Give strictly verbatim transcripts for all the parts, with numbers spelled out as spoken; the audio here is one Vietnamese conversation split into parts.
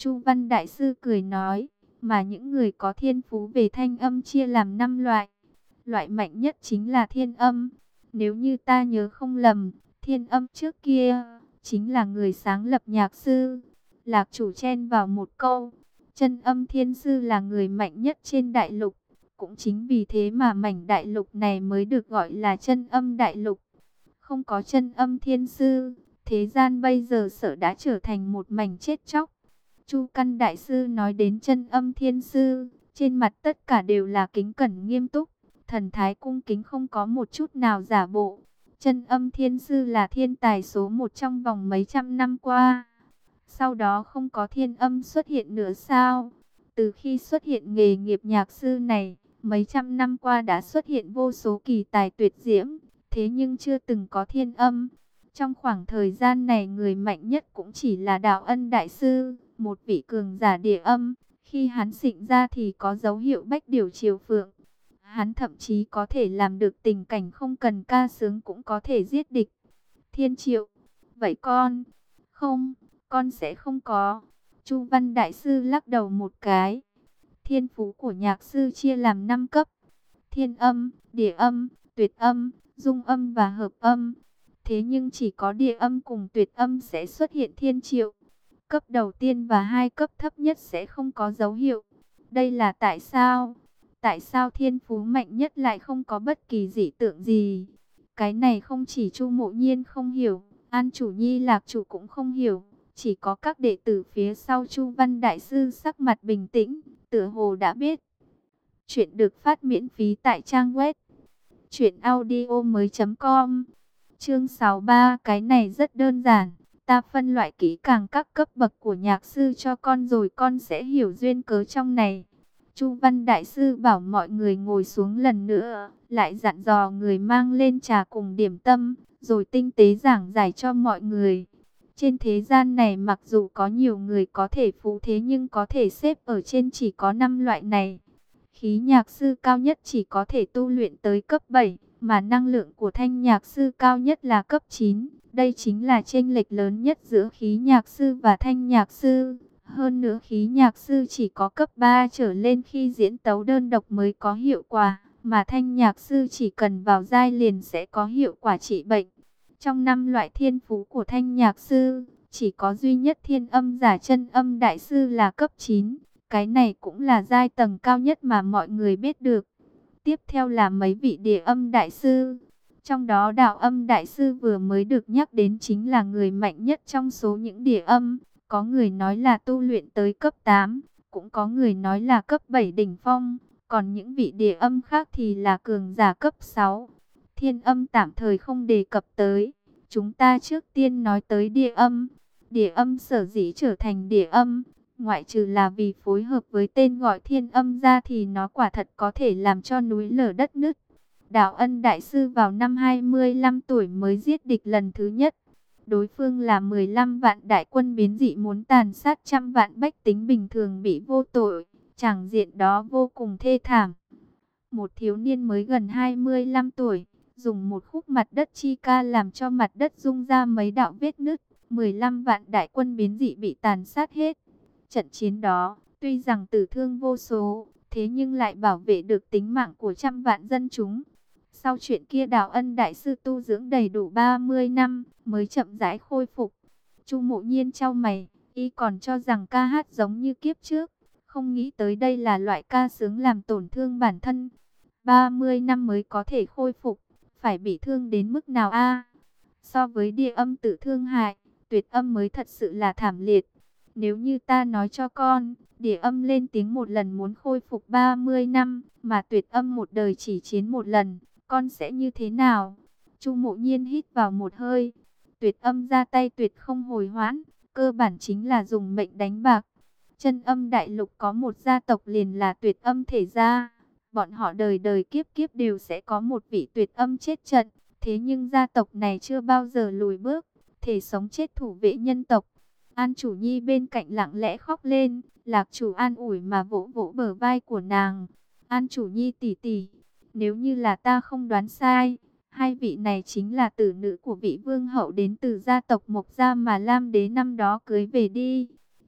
Chu Văn Đại Sư cười nói, mà những người có thiên phú về thanh âm chia làm năm loại. Loại mạnh nhất chính là thiên âm. Nếu như ta nhớ không lầm, thiên âm trước kia chính là người sáng lập nhạc sư. Lạc Chủ chen vào một câu, chân âm thiên sư là người mạnh nhất trên đại lục. Cũng chính vì thế mà mảnh đại lục này mới được gọi là chân âm đại lục. Không có chân âm thiên sư, thế gian bây giờ sợ đã trở thành một mảnh chết chóc. Chu Căn Đại Sư nói đến chân âm thiên sư, trên mặt tất cả đều là kính cẩn nghiêm túc, thần thái cung kính không có một chút nào giả bộ. Chân âm thiên sư là thiên tài số một trong vòng mấy trăm năm qua. Sau đó không có thiên âm xuất hiện nữa sao? Từ khi xuất hiện nghề nghiệp nhạc sư này, mấy trăm năm qua đã xuất hiện vô số kỳ tài tuyệt diễm, thế nhưng chưa từng có thiên âm. Trong khoảng thời gian này người mạnh nhất cũng chỉ là Đạo Ân Đại Sư, một vị cường giả địa âm. Khi hắn sinh ra thì có dấu hiệu bách điểu chiều phượng. Hắn thậm chí có thể làm được tình cảnh không cần ca sướng cũng có thể giết địch. Thiên Triệu, vậy con? Không, con sẽ không có. Chu Văn Đại Sư lắc đầu một cái. Thiên phú của nhạc sư chia làm năm cấp. Thiên âm, địa âm, tuyệt âm, dung âm và hợp âm. Thế nhưng chỉ có địa âm cùng tuyệt âm sẽ xuất hiện thiên triệu. Cấp đầu tiên và hai cấp thấp nhất sẽ không có dấu hiệu. Đây là tại sao? Tại sao thiên phú mạnh nhất lại không có bất kỳ dị tượng gì? Cái này không chỉ Chu Mộ Nhiên không hiểu, An Chủ Nhi Lạc Chủ cũng không hiểu. Chỉ có các đệ tử phía sau Chu Văn Đại Sư sắc mặt bình tĩnh, tựa hồ đã biết. Chuyện được phát miễn phí tại trang web truyện audio mới chấm com. Chương sáu mươi ba, cái này rất đơn giản. Ta phân loại kỹ càng các cấp bậc của nhạc sư cho con rồi con sẽ hiểu duyên cớ trong này. Chu Văn Đại Sư bảo mọi người ngồi xuống lần nữa, lại dặn dò người mang lên trà cùng điểm tâm, rồi tinh tế giảng giải cho mọi người. Trên thế gian này mặc dù có nhiều người có thể phú thế nhưng có thể xếp ở trên chỉ có năm loại này. Khí nhạc sư cao nhất chỉ có thể tu luyện tới cấp bảy, mà năng lượng của thanh nhạc sư cao nhất là cấp chín. Đây chính là chênh lệch lớn nhất giữa khí nhạc sư và thanh nhạc sư. Hơn nữa khí nhạc sư chỉ có cấp ba trở lên khi diễn tấu đơn độc mới có hiệu quả, mà thanh nhạc sư chỉ cần vào giai liền sẽ có hiệu quả trị bệnh. Trong năm loại thiên phú của thanh nhạc sư, chỉ có duy nhất thiên âm giả chân âm đại sư là cấp chín. Cái này cũng là giai tầng cao nhất mà mọi người biết được. Tiếp theo là mấy vị địa âm đại sư. Trong đó Đạo Âm Đại Sư vừa mới được nhắc đến chính là người mạnh nhất trong số những địa âm. Có người nói là tu luyện tới cấp tám, cũng có người nói là cấp bảy đỉnh phong. Còn những vị địa âm khác thì là cường giả cấp sáu. Thiên âm tạm thời không đề cập tới. Chúng ta trước tiên nói tới địa âm. Địa âm sở dĩ trở thành địa âm, ngoại trừ là vì phối hợp với tên gọi thiên âm ra thì nó quả thật có thể làm cho núi lở đất nứt. Đạo Ân Đại Sư vào năm hai mươi lăm tuổi mới giết địch lần thứ nhất. Đối phương là mười lăm vạn đại quân biến dị muốn tàn sát trăm vạn bách tính bình thường bị vô tội. Tràng diện đó vô cùng thê thảm. Một thiếu niên mới gần hai mươi lăm tuổi, dùng một khúc mặt đất chi ca làm cho mặt đất rung ra mấy đạo vết nứt. mười lăm vạn đại quân biến dị bị tàn sát hết. Trận chiến đó, tuy rằng tử thương vô số, thế nhưng lại bảo vệ được tính mạng của trăm vạn dân chúng. Sau chuyện kia Đạo Ân Đại Sư tu dưỡng đầy đủ ba mươi năm, mới chậm rãi khôi phục. Chu Mộ Nhiên chau mày, y còn cho rằng ca hát giống như kiếp trước, không nghĩ tới đây là loại ca sướng làm tổn thương bản thân. ba mươi năm mới có thể khôi phục, phải bị thương đến mức nào a? So với địa âm tự thương hại, tuyệt âm mới thật sự là thảm liệt. Nếu như ta nói cho con, địa âm lên tiếng một lần muốn khôi phục ba mươi năm, mà tuyệt âm một đời chỉ chiến một lần, con sẽ như thế nào? Chu Mộ Nhiên hít vào một hơi. Tuyệt âm ra tay tuyệt không hồi hoãn, cơ bản chính là dùng mệnh đánh bạc. Chân âm đại lục có một gia tộc liền là tuyệt âm thể gia. Bọn họ đời đời kiếp kiếp đều sẽ có một vị tuyệt âm chết trận. Thế nhưng gia tộc này chưa bao giờ lùi bước, thể sống chết thủ vệ nhân tộc. An Chủ Nhi bên cạnh lặng lẽ khóc lên, Lạc Chủ an ủi mà vỗ vỗ bờ vai của nàng. An Chủ Nhi tỷ tỷ, nếu như là ta không đoán sai, hai vị này chính là tử nữ của vị vương hậu đến từ gia tộc Mộc Gia mà Lam Đế năm đó cưới về đi.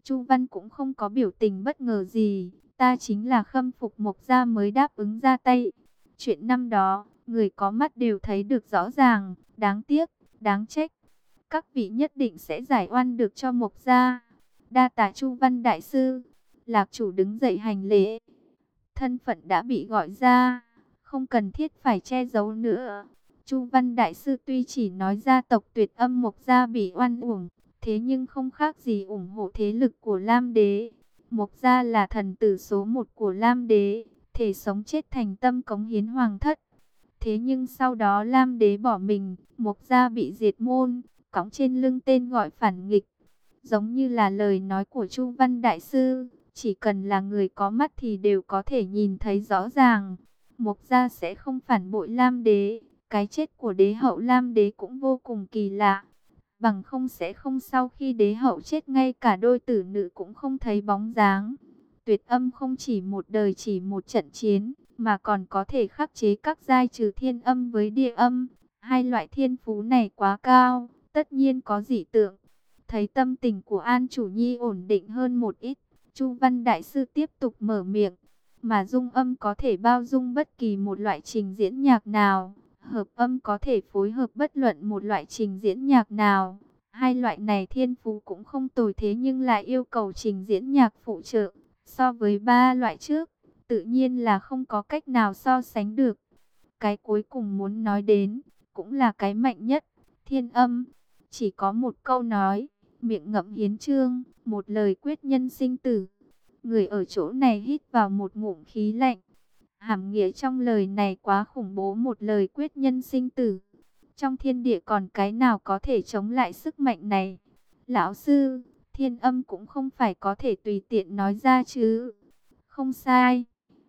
Chu Văn cũng không có biểu tình bất ngờ gì. Ta chính là khâm phục Mộc Gia mới đáp ứng ra tay. Chuyện năm đó, người có mắt đều thấy được rõ ràng. Đáng tiếc, đáng trách. Các vị nhất định sẽ giải oan được cho Mộc Gia. Đa tạ Chu Văn đại sư. Lạc chủ đứng dậy hành lễ. Thân phận đã bị gọi ra, không cần thiết phải che giấu nữa. Chu Văn đại sư tuy chỉ nói gia tộc Tuyệt Âm Mộc Gia bị oan uổng, thế nhưng không khác gì ủng hộ thế lực của Lam Đế. Mộc Gia là thần tử số một của Lam Đế, thể sống chết thành tâm cống hiến hoàng thất. Thế nhưng sau đó Lam Đế bỏ mình, Mộc Gia bị diệt môn, cõng trên lưng tên gọi phản nghịch. Giống như là lời nói của Chu Văn đại sư, chỉ cần là người có mắt thì đều có thể nhìn thấy rõ ràng. Mộc Gia sẽ không phản bội Lam Đế, cái chết của đế hậu Lam Đế cũng vô cùng kỳ lạ. Bằng không sẽ không sau khi đế hậu chết ngay cả đôi tử nữ cũng không thấy bóng dáng. Tuyệt Âm không chỉ một đời chỉ một trận chiến, mà còn có thể khắc chế các giai trừ thiên âm với địa âm. Hai loại thiên phú này quá cao, tất nhiên có dị tượng. Thấy tâm tình của An Chủ Nhi ổn định hơn một ít, Chu Văn đại sư tiếp tục mở miệng. Mà dung âm có thể bao dung bất kỳ một loại trình diễn nhạc nào. Hợp âm có thể phối hợp bất luận một loại trình diễn nhạc nào. Hai loại này thiên phú cũng không tồi, thế nhưng lại yêu cầu trình diễn nhạc phụ trợ. So với ba loại trước, tự nhiên là không có cách nào so sánh được. Cái cuối cùng muốn nói đến, cũng là cái mạnh nhất, thiên âm. Chỉ có một câu nói, miệng ngậm hiến chương, một lời quyết nhân sinh tử. Người ở chỗ này hít vào một ngụm khí lạnh. Hàm nghĩa trong lời này quá khủng bố, một lời quyết nhân sinh tử. Trong thiên địa còn cái nào có thể chống lại sức mạnh này? Lão sư, thiên âm cũng không phải có thể tùy tiện nói ra chứ. Không sai.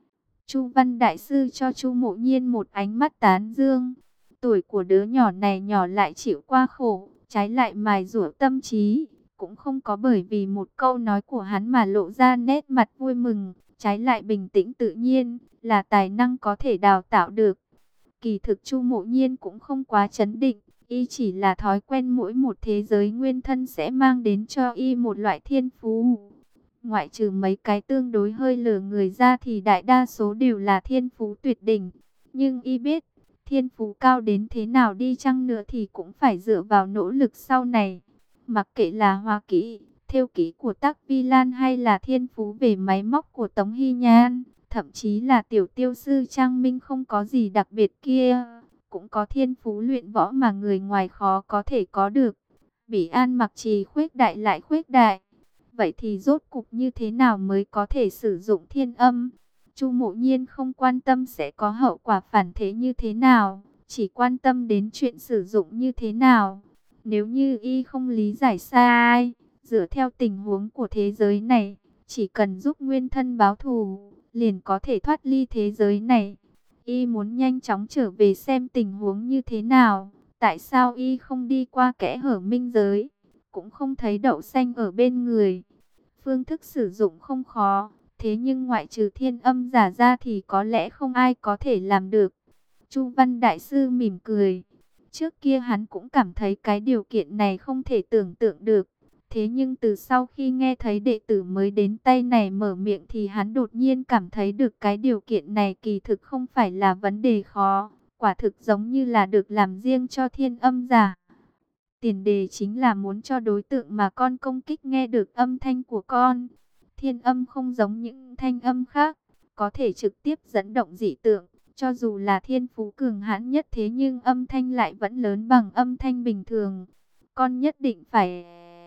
Chu Văn đại sư cho Chu Mộ Nhiên một ánh mắt tán dương. Tuổi của đứa nhỏ này nhỏ lại chịu qua khổ, trái lại mài dũa tâm trí. Cũng không có bởi vì một câu nói của hắn mà lộ ra nét mặt vui mừng, trái lại bình tĩnh tự nhiên, là tài năng có thể đào tạo được. Kỳ thực Chu Mộ Nhiên cũng không quá chấn định, y chỉ là thói quen mỗi một thế giới nguyên thân sẽ mang đến cho y một loại thiên phú. Ngoại trừ mấy cái tương đối hơi lừa người ra thì đại đa số đều là thiên phú tuyệt đỉnh. Nhưng y biết, thiên phú cao đến thế nào đi chăng nữa thì cũng phải dựa vào nỗ lực sau này. Mặc kệ là hoa kỹ, thêu kỹ của Tắc Vi Lan hay là thiên phú về máy móc của Tống Hy Nhan, thậm chí là tiểu tiêu sư Trang Minh không có gì đặc biệt kia, cũng có thiên phú luyện võ mà người ngoài khó có thể có được. Bỉ An Mặc Trì khuếch đại lại khuếch đại. Vậy thì rốt cục như thế nào mới có thể sử dụng thiên âm? Chu Mộ Nhiên không quan tâm sẽ có hậu quả phản thế như thế nào, chỉ quan tâm đến chuyện sử dụng như thế nào. Nếu như y không lý giải sai, dựa theo tình huống của thế giới này, chỉ cần giúp nguyên thân báo thù, liền có thể thoát ly thế giới này. Y muốn nhanh chóng trở về xem tình huống như thế nào. Tại sao y không đi qua kẽ hở minh giới, cũng không thấy đậu xanh ở bên người. Phương thức sử dụng không khó, thế nhưng ngoại trừ thiên âm giả ra thì có lẽ không ai có thể làm được. Chu Văn đại sư mỉm cười. Trước kia hắn cũng cảm thấy cái điều kiện này không thể tưởng tượng được. Thế nhưng từ sau khi nghe thấy đệ tử mới đến tay này mở miệng thì hắn đột nhiên cảm thấy được cái điều kiện này kỳ thực không phải là vấn đề khó. Quả thực giống như là được làm riêng cho thiên âm giả. Tiền đề chính là muốn cho đối tượng mà con công kích nghe được âm thanh của con. Thiên âm không giống những thanh âm khác, có thể trực tiếp dẫn động dị tượng. Cho dù là thiên phú cường hãn nhất thế nhưng âm thanh lại vẫn lớn bằng âm thanh bình thường. Con nhất định phải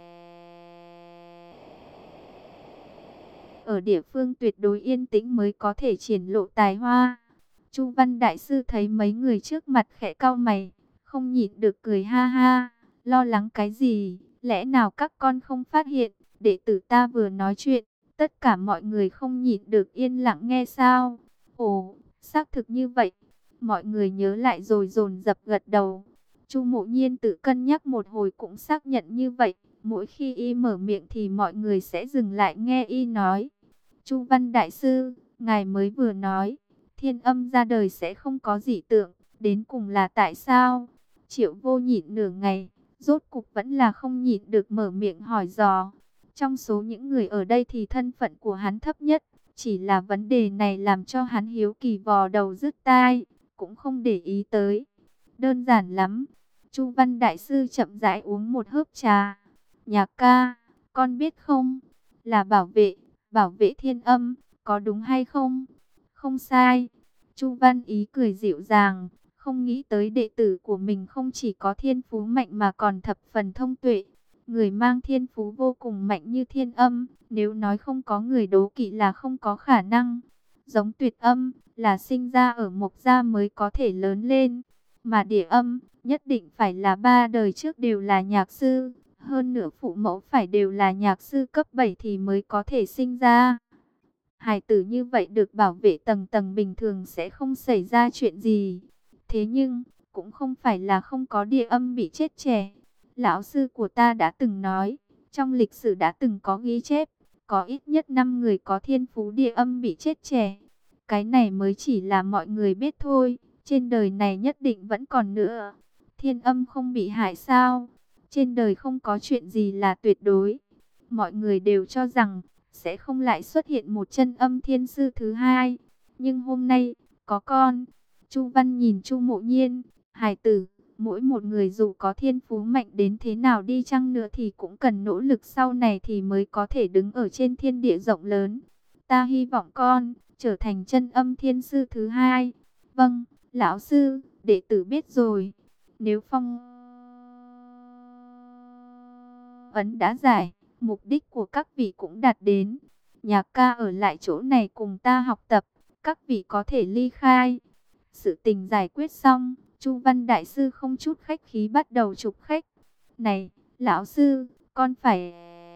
ở địa phương tuyệt đối yên tĩnh mới có thể triển lộ tài hoa. Chu Văn đại sư thấy mấy người trước mặt khẽ cau mày, không nhịn được cười ha ha. Lo lắng cái gì? Lẽ nào các con không phát hiện, đệ tử ta vừa nói chuyện, tất cả mọi người không nhịn được yên lặng nghe sao? Ồ, xác thực như vậy. Mọi người nhớ lại rồi dồn dập gật đầu. Chu Mộ Nhiên tự cân nhắc một hồi cũng xác nhận như vậy. Mỗi khi y mở miệng thì mọi người sẽ dừng lại nghe y nói. Chu Văn đại sư, ngài mới vừa nói, thiên âm ra đời sẽ không có dị tượng, đến cùng là tại sao? Triệu Vô nhịn nửa ngày, rốt cục vẫn là không nhịn được mở miệng hỏi dò. Trong số những người ở đây thì thân phận của hắn thấp nhất. Chỉ là vấn đề này làm cho hắn hiếu kỳ vò đầu dứt tai, cũng không để ý tới. Đơn giản lắm. Chu Văn Đại Sư chậm rãi uống một hớp trà. Nhạc ca, con biết không? Là bảo vệ, bảo vệ Thiên Âm, có đúng hay không? Không sai. Chu Văn Ý cười dịu dàng, không nghĩ tới đệ tử của mình không chỉ có thiên phú mạnh mà còn thập phần thông tuệ. Người mang thiên phú vô cùng mạnh như Thiên Âm, nếu nói không có người đố kỵ là không có khả năng. Giống Tuyệt Âm là sinh ra ở Mộc Gia mới có thể lớn lên, mà Địa Âm nhất định phải là ba đời trước đều là nhạc sư, hơn nữa phụ mẫu phải đều là nhạc sư cấp bảy thì mới có thể sinh ra. Hài tử như vậy được bảo vệ tầng tầng bình thường sẽ không xảy ra chuyện gì. Thế nhưng, cũng không phải là không có Địa Âm bị chết trẻ. Lão sư của ta đã từng nói, trong lịch sử đã từng có ghi chép, có ít nhất năm người có thiên phú Địa Âm bị chết trẻ. Cái này mới chỉ là mọi người biết thôi, trên đời này nhất định vẫn còn nữa. Thiên Âm không bị hại sao? Trên đời không có chuyện gì là tuyệt đối. Mọi người đều cho rằng sẽ không lại xuất hiện một chân âm thiên sư thứ hai. Nhưng hôm nay, có con. Chu Văn nhìn Chu Mộ Nhiên, hài tử, mỗi một người dù có thiên phú mạnh đến thế nào đi chăng nữa thì cũng cần nỗ lực sau này thì mới có thể đứng ở trên thiên địa rộng lớn. Ta hy vọng con trở thành chân âm thiên sư thứ hai. Vâng, lão sư, đệ tử biết rồi. Nếu phong ấn đã giải, mục đích của các vị cũng đạt đến. Nhạc ca ở lại chỗ này cùng ta học tập, các vị có thể ly khai. Sự tình giải quyết xong, Chu Văn Đại Sư không chút khách khí bắt đầu chụp khách. Này, lão sư, con phải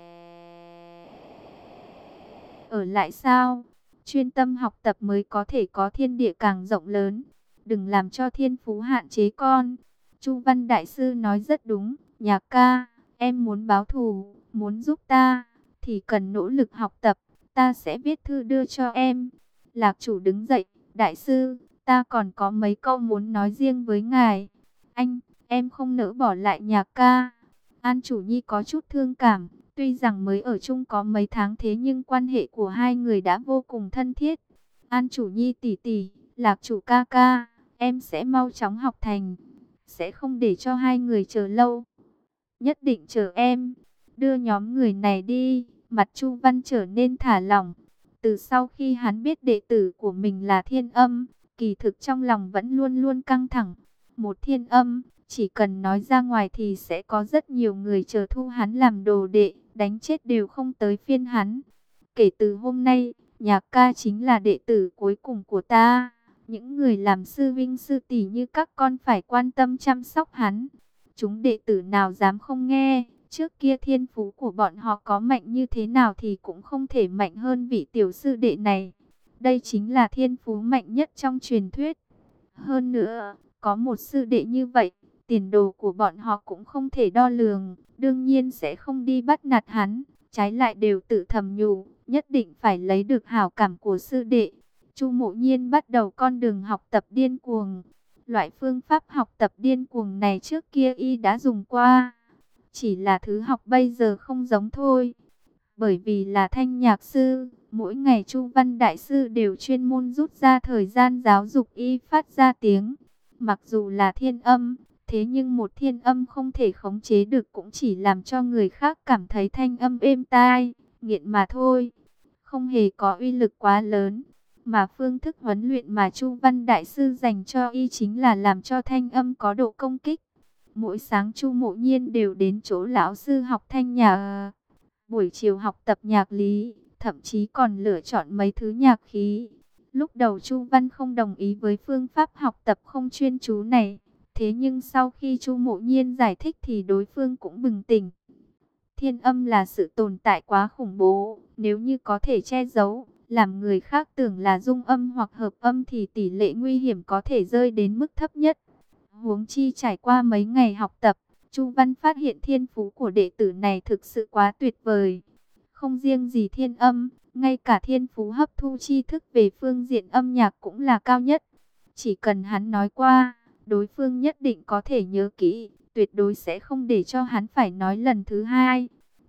ở lại sao? Chuyên tâm học tập mới có thể có thiên địa càng rộng lớn. Đừng làm cho thiên phú hạn chế con. Chu Văn Đại Sư nói rất đúng. Nhạc ca, em muốn báo thù, muốn giúp ta, thì cần nỗ lực học tập. Ta sẽ viết thư đưa cho em. Lạc chủ đứng dậy. Đại sư, ta còn có mấy câu muốn nói riêng với ngài. Anh, em không nỡ bỏ lại Nhạc ca. An Chủ Nhi có chút thương cảm. Tuy rằng mới ở chung có mấy tháng thế nhưng quan hệ của hai người đã vô cùng thân thiết. An Chủ Nhi tỷ tỷ, Lạc chủ ca ca, em sẽ mau chóng học thành. Sẽ không để cho hai người chờ lâu. Nhất định chờ em. Đưa nhóm người này đi. Mặt Chu Văn trở nên thả lỏng. Từ sau khi hắn biết đệ tử của mình là Thiên Âm, kỳ thực trong lòng vẫn luôn luôn căng thẳng. Một Thiên Âm, chỉ cần nói ra ngoài thì sẽ có rất nhiều người chờ thu hắn làm đồ đệ, đánh chết đều không tới phiên hắn. Kể từ hôm nay, Nhạc ca chính là đệ tử cuối cùng của ta. Những người làm sư vinh sư tỷ như các con phải quan tâm chăm sóc hắn. Chúng đệ tử nào dám không nghe. Trước kia thiên phú của bọn họ có mạnh như thế nào thì cũng không thể mạnh hơn vị tiểu sư đệ này. Đây chính là thiên phú mạnh nhất trong truyền thuyết. Hơn nữa, có một sư đệ như vậy, tiền đồ của bọn họ cũng không thể đo lường. Đương nhiên sẽ không đi bắt nạt hắn, trái lại đều tự thầm nhủ, nhất định phải lấy được hảo cảm của sư đệ. Chu Mộ Nhiên bắt đầu con đường học tập điên cuồng. Loại phương pháp học tập điên cuồng này trước kia y đã dùng qua. Chỉ là thứ học bây giờ không giống thôi. Bởi vì là thanh nhạc sư, mỗi ngày Chu Văn Đại Sư đều chuyên môn rút ra thời gian giáo dục y phát ra tiếng. Mặc dù là thiên âm, thế nhưng một thiên âm không thể khống chế được cũng chỉ làm cho người khác cảm thấy thanh âm êm tai, nghiện mà thôi. Không hề có uy lực quá lớn. Mà phương thức huấn luyện mà Chu Văn Đại Sư dành cho y chính là làm cho thanh âm có độ công kích. Mỗi sáng Chu Mộ Nhiên đều đến chỗ lão sư học thanh nhạc. Buổi chiều học tập nhạc lý, thậm chí còn lựa chọn mấy thứ nhạc khí. Lúc đầu Chu Văn không đồng ý với phương pháp học tập không chuyên chú này. Thế nhưng sau khi Chu Mộ Nhiên giải thích thì đối phương cũng bừng tỉnh. Thiên âm là sự tồn tại quá khủng bố. Nếu như có thể che giấu, làm người khác tưởng là dung âm hoặc hợp âm thì tỷ lệ nguy hiểm có thể rơi đến mức thấp nhất. Huống chi trải qua mấy ngày học tập, Chu Văn phát hiện thiên phú của đệ tử này thực sự quá tuyệt vời. Không riêng gì thiên âm, ngay cả thiên phú hấp thu tri thức về phương diện âm nhạc cũng là cao nhất. Chỉ cần hắn nói qua, đối phương nhất định có thể nhớ kỹ, tuyệt đối sẽ không để cho hắn phải nói lần thứ hai.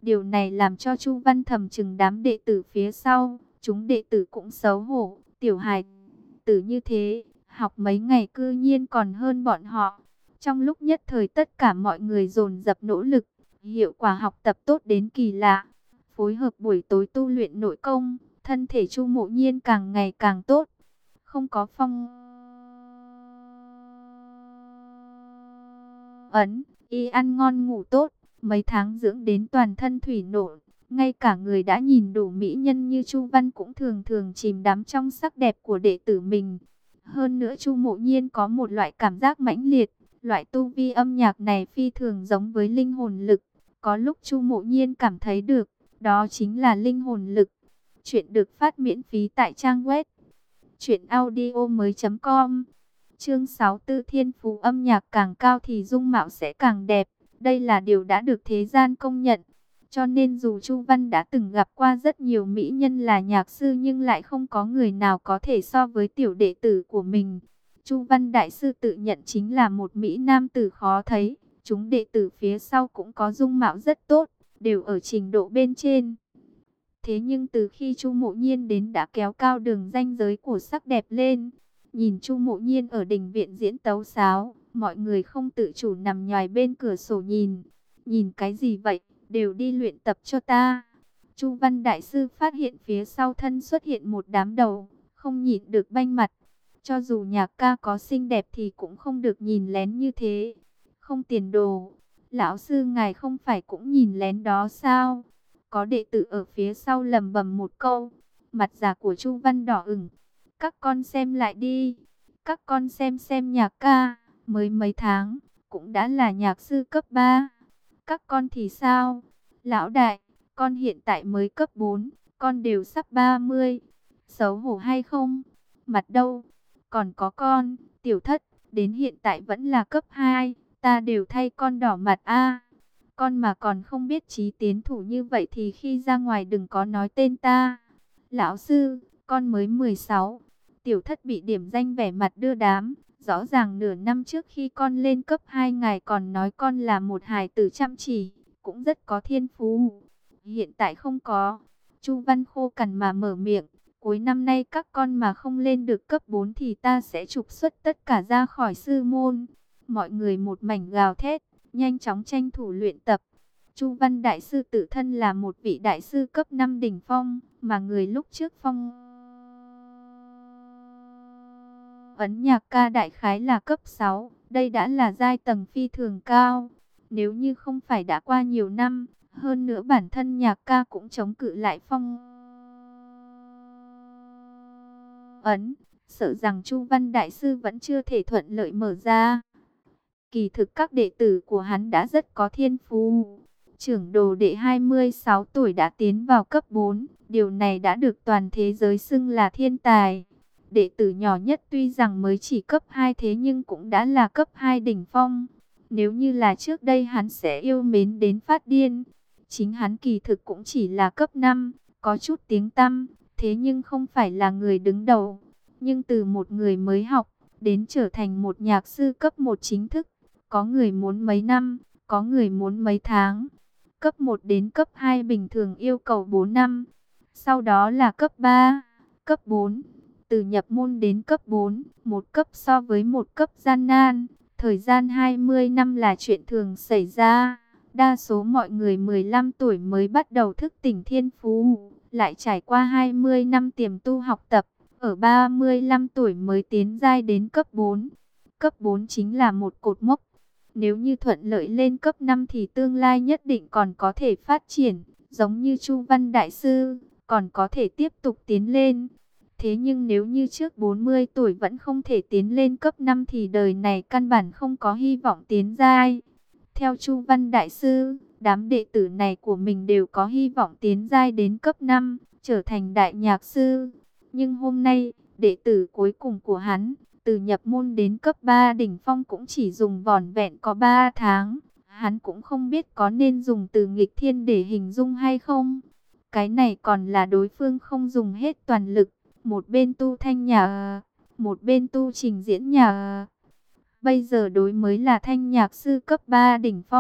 Điều này làm cho Chu Văn thầm chừng đám đệ tử phía sau, chúng đệ tử cũng xấu hổ, tiểu hài tử như thế, học mấy ngày cư nhiên còn hơn bọn họ. Trong lúc nhất thời tất cả mọi người dồn dập nỗ lực, hiệu quả học tập tốt đến kỳ lạ. Phối hợp buổi tối tu luyện nội công, thân thể Chu Mộ Nhiên càng ngày càng tốt. Không có phong ấn, y ăn ngon ngủ tốt, mấy tháng dưỡng đến toàn thân thủy nộn. Ngay cả người đã nhìn đủ mỹ nhân như Chu Văn cũng thường thường chìm đắm trong sắc đẹp của đệ tử mình. Hơn nữa Chu Mộ Nhiên có một loại cảm giác mãnh liệt, loại tu vi âm nhạc này phi thường giống với linh hồn lực. Có lúc Chu Mộ Nhiên cảm thấy được, đó chính là linh hồn lực. Chuyện được phát miễn phí tại trang web truyện audio mới chấm com. Chương sáu Tư Thiên phú âm nhạc càng cao thì dung mạo sẽ càng đẹp. Đây là điều đã được thế gian công nhận. Cho nên dù Chu Văn đã từng gặp qua rất nhiều mỹ nhân là nhạc sư nhưng lại không có người nào có thể so với tiểu đệ tử của mình. Chu Văn đại sư tự nhận chính là một mỹ nam tử khó thấy. Chúng đệ tử phía sau cũng có dung mạo rất tốt, đều ở trình độ bên trên. Thế nhưng từ khi Chu Mộ Nhiên đến đã kéo cao đường ranh giới của sắc đẹp lên. Nhìn Chu Mộ Nhiên ở đình viện diễn tấu sáo, mọi người không tự chủ nằm nhoài bên cửa sổ nhìn. Nhìn cái gì vậy? Đều đi luyện tập cho ta. Chu Văn đại sư phát hiện phía sau thân xuất hiện một đám đầu, không nhịn được banh mặt. Cho dù nhạc ca có xinh đẹp thì cũng không được nhìn lén như thế. Không tiền đồ. Lão sư ngài không phải cũng nhìn lén đó sao? Có đệ tử ở phía sau lầm bầm một câu. Mặt già của Chu Văn đỏ ửng. Các con xem lại đi. Các con xem xem nhạc ca. Mới mấy tháng, cũng đã là nhạc sư cấp ba. Các con thì sao? Lão đại, con hiện tại mới cấp bốn, con đều sắp ba mươi. Xấu hổ hay không? Mặt đâu? Còn có con, tiểu thất, đến hiện tại vẫn là cấp hai, ta đều thay con đỏ mặt a. Con mà còn không biết chí tiến thủ như vậy thì khi ra ngoài đừng có nói tên ta. Lão sư, con mới mười sáu. Tiểu thất bị điểm danh vẻ mặt đưa đám. Rõ ràng nửa năm trước khi con lên cấp hai ngài còn nói con là một hài tử chăm chỉ, cũng rất có thiên phú. Hiện tại không có. Chu Văn khô cằn mà mở miệng. Cuối năm nay các con mà không lên được cấp bốn thì ta sẽ trục xuất tất cả ra khỏi sư môn. Mọi người một mảnh gào thét, nhanh chóng tranh thủ luyện tập. Chu Văn đại sư tự thân là một vị đại sư cấp năm đỉnh phong, mà người lúc trước phong ấn nhạc ca đại khái là cấp sáu, đây đã là giai tầng phi thường cao. Nếu như không phải đã qua nhiều năm, hơn nữa bản thân nhạc ca cũng chống cự lại phong ấn, sợ rằng Chu Văn đại sư vẫn chưa thể thuận lợi mở ra. Kỳ thực các đệ tử của hắn đã rất có thiên phú. Trưởng đồ đệ hai mươi sáu tuổi đã tiến vào cấp bốn, điều này đã được toàn thế giới xưng là thiên tài. Đệ tử nhỏ nhất tuy rằng mới chỉ cấp hai thế nhưng cũng đã là cấp hai đỉnh phong. Nếu như là trước đây hắn sẽ yêu mến đến phát điên. Chính hắn kỳ thực cũng chỉ là cấp năm, có chút tiếng tăm, thế nhưng không phải là người đứng đầu. Nhưng từ một người mới học, đến trở thành một nhạc sư cấp một chính thức, có người muốn mấy năm, có người muốn mấy tháng. Cấp một đến cấp hai bình thường yêu cầu bốn năm, sau đó là cấp ba, cấp bốn. Từ nhập môn đến cấp bốn, một cấp so với một cấp gian nan, thời gian hai mươi năm là chuyện thường xảy ra. Đa số mọi người mười lăm tuổi mới bắt đầu thức tỉnh thiên phú, lại trải qua hai mươi năm tiềm tu học tập, ở ba mươi lăm tuổi mới tiến giai đến cấp bốn. Cấp bốn chính là một cột mốc. Nếu như thuận lợi lên cấp năm thì tương lai nhất định còn có thể phát triển, giống như Chu Văn đại sư, còn có thể tiếp tục tiến lên. Thế nhưng nếu như trước bốn mươi tuổi vẫn không thể tiến lên cấp năm thì đời này căn bản không có hy vọng tiến giai. Theo Chu Văn đại sư, đám đệ tử này của mình đều có hy vọng tiến giai đến cấp năm, trở thành đại nhạc sư. Nhưng hôm nay, đệ tử cuối cùng của hắn, từ nhập môn đến cấp ba đỉnh phong cũng chỉ dùng vỏn vẹn có ba tháng. Hắn cũng không biết có nên dùng từ nghịch thiên để hình dung hay không. Cái này còn là đối phương không dùng hết toàn lực. Một bên tu thanh nhạc, một bên tu trình diễn nhạc. Bây giờ đối mới là thanh nhạc sư cấp ba đỉnh phong,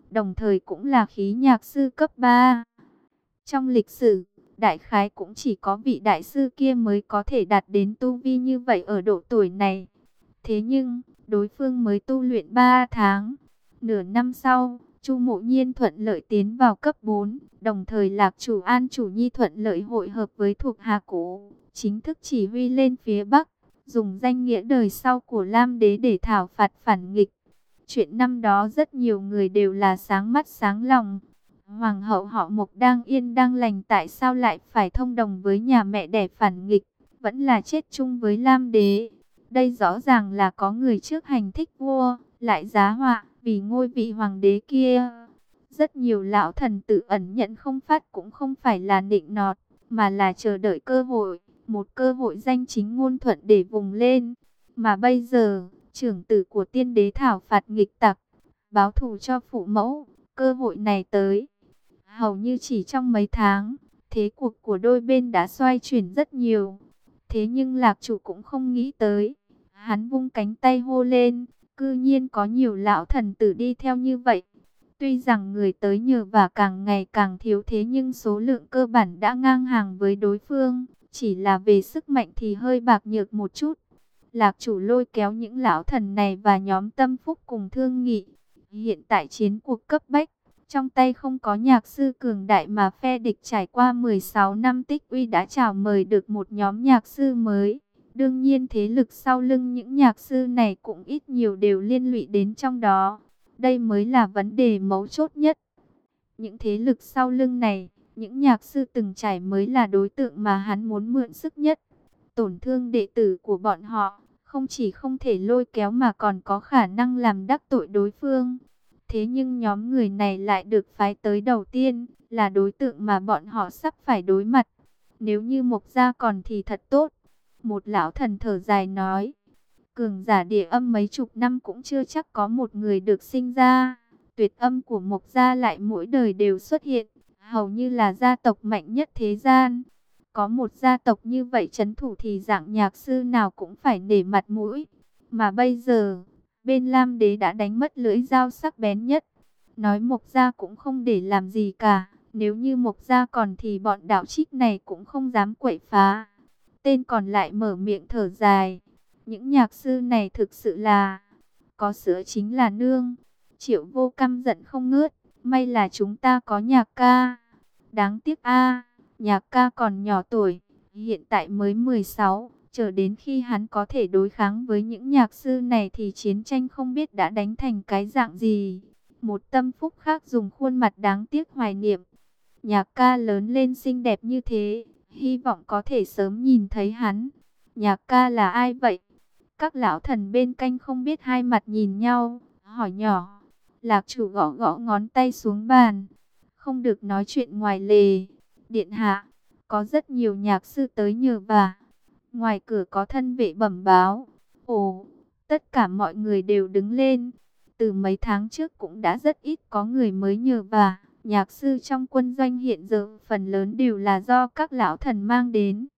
đồng thời cũng là khí nhạc sư cấp ba. Trong lịch sử, đại khái cũng chỉ có vị đại sư kia mới có thể đạt đến tu vi như vậy ở độ tuổi này. Thế nhưng, đối phương mới tu luyện ba tháng. Nửa năm sau, Chu Mộ Nhiên thuận lợi tiến vào cấp bốn, đồng thời Lạc Chủ An Chủ Nhi thuận lợi hội hợp với thuộc hạ cũ, chính thức chỉ huy lên phía Bắc, dùng danh nghĩa đời sau của Lam Đế để thảo phạt phản nghịch. Chuyện năm đó rất nhiều người đều là sáng mắt sáng lòng. Hoàng hậu họ Mộc đang yên đang lành, tại sao lại phải thông đồng với nhà mẹ đẻ phản nghịch, vẫn là chết chung với Lam Đế. Đây rõ ràng là có người trước hành thích vua, lại giá họa vì ngôi vị hoàng đế kia. Rất nhiều lão thần tự ẩn nhận không phát cũng không phải là nịnh nọt, mà là chờ đợi cơ hội, một cơ hội danh chính ngôn thuận để vùng lên. Mà bây giờ, trưởng tử của tiên đế thảo phạt nghịch tặc, báo thù cho phụ mẫu, cơ hội này tới. Hầu như chỉ trong mấy tháng, thế cuộc của đôi bên đã xoay chuyển rất nhiều. Thế nhưng Lạc Chủ cũng không nghĩ tới. Hắn vung cánh tay hô lên, cư nhiên có nhiều lão thần tử đi theo như vậy. Tuy rằng người tới nhờ và càng ngày càng thiếu, thế nhưng số lượng cơ bản đã ngang hàng với đối phương. Chỉ là về sức mạnh thì hơi bạc nhược một chút. Lạc Chủ lôi kéo những lão thần này và nhóm Tâm Phúc cùng thương nghị. Hiện tại chiến cuộc cấp bách, trong tay không có nhạc sư cường đại mà phe địch trải qua mười sáu năm tích uy đã chào mời được một nhóm nhạc sư mới. Đương nhiên thế lực sau lưng những nhạc sư này cũng ít nhiều đều liên lụy đến trong đó. Đây mới là vấn đề mấu chốt nhất. Những thế lực sau lưng này, những nhạc sư từng trải mới là đối tượng mà hắn muốn mượn sức nhất. Tổn thương đệ tử của bọn họ, không chỉ không thể lôi kéo mà còn có khả năng làm đắc tội đối phương. Thế nhưng nhóm người này lại được phái tới đầu tiên, là đối tượng mà bọn họ sắp phải đối mặt. Nếu như Mộc Gia còn thì thật tốt. Một lão thần thở dài nói, cường giả địa âm mấy chục năm cũng chưa chắc có một người được sinh ra. Tuyệt âm của Mộc Gia lại mỗi đời đều xuất hiện, hầu như là gia tộc mạnh nhất thế gian. Có một gia tộc như vậy trấn thủ thì dạng nhạc sư nào cũng phải nể mặt mũi. Mà bây giờ, bên Lam Đế đã đánh mất lưỡi dao sắc bén nhất. Nói Mộc Gia cũng không để làm gì cả. Nếu như Mộc Gia còn thì bọn đạo trích này cũng không dám quậy phá. Tên còn lại mở miệng thở dài. Những nhạc sư này thực sự là có sữa chính là nương. Triệu Vô căm giận không ngớt. May là chúng ta có nhạc ca. Đáng tiếc a, nhạc ca còn nhỏ tuổi, hiện tại mới mười sáu. Chờ đến khi hắn có thể đối kháng với những nhạc sư này thì chiến tranh không biết đã đánh thành cái dạng gì. Một Tâm Phúc khác dùng khuôn mặt đáng tiếc hoài niệm. Nhạc ca lớn lên xinh đẹp như thế, hy vọng có thể sớm nhìn thấy hắn. Nhạc ca là ai vậy? Các lão thần bên canh không biết hai mặt nhìn nhau, hỏi nhỏ. Lạc Chủ gõ gõ ngón tay xuống bàn. Không được nói chuyện ngoài lề. Điện hạ, có rất nhiều nhạc sư tới nhờ vả. Ngoài cửa có thân vệ bẩm báo. Ồ, tất cả mọi người đều đứng lên. Từ mấy tháng trước cũng đã rất ít có người mới nhờ vả. Nhạc sư trong quân doanh hiện giờ phần lớn đều là do các lão thần mang đến.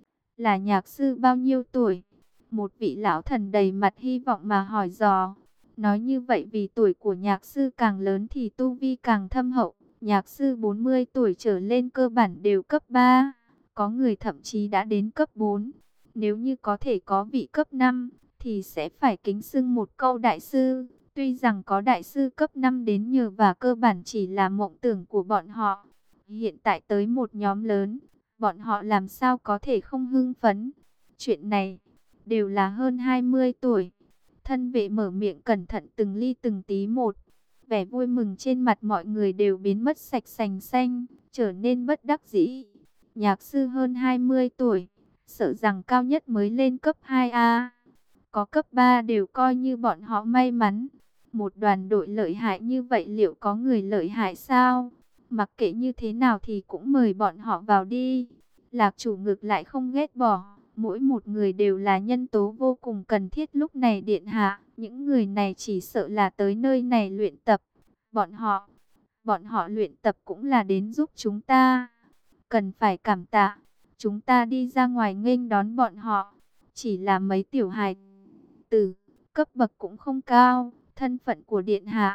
Là nhạc sư bao nhiêu tuổi? Một vị lão thần đầy mặt hy vọng mà hỏi dò. Nói như vậy vì tuổi của nhạc sư càng lớn thì tu vi càng thâm hậu. Nhạc sư bốn mươi tuổi trở lên cơ bản đều cấp ba. Có người thậm chí đã đến cấp bốn. Nếu như có thể có vị cấp năm, thì sẽ phải kính xưng một câu đại sư. Tuy rằng có đại sư cấp năm đến nhờ và cơ bản chỉ là mộng tưởng của bọn họ. Hiện tại tới một nhóm lớn, bọn họ làm sao có thể không hưng phấn. Chuyện này, đều là hơn hai mươi tuổi. Thân vệ mở miệng cẩn thận từng ly từng tí một. Vẻ vui mừng trên mặt mọi người đều biến mất sạch sành xanh, trở nên bất đắc dĩ. Nhạc sư hơn hai mươi tuổi, sợ rằng cao nhất mới lên cấp hai A. Có cấp ba đều coi như bọn họ may mắn. Một đoàn đội lợi hại như vậy liệu có người lợi hại sao? Mặc kệ như thế nào thì cũng mời bọn họ vào đi. Lạc Chủ ngược lại không ghét bỏ. Mỗi một người đều là nhân tố vô cùng cần thiết lúc này điện hạ. Những người này chỉ sợ là tới nơi này luyện tập. Bọn họ, bọn họ luyện tập cũng là đến giúp chúng ta. Cần phải cảm tạ. Chúng ta đi ra ngoài nghênh đón bọn họ. Chỉ là mấy tiểu hài tử, cấp bậc cũng không cao. Thân phận của điện hạ,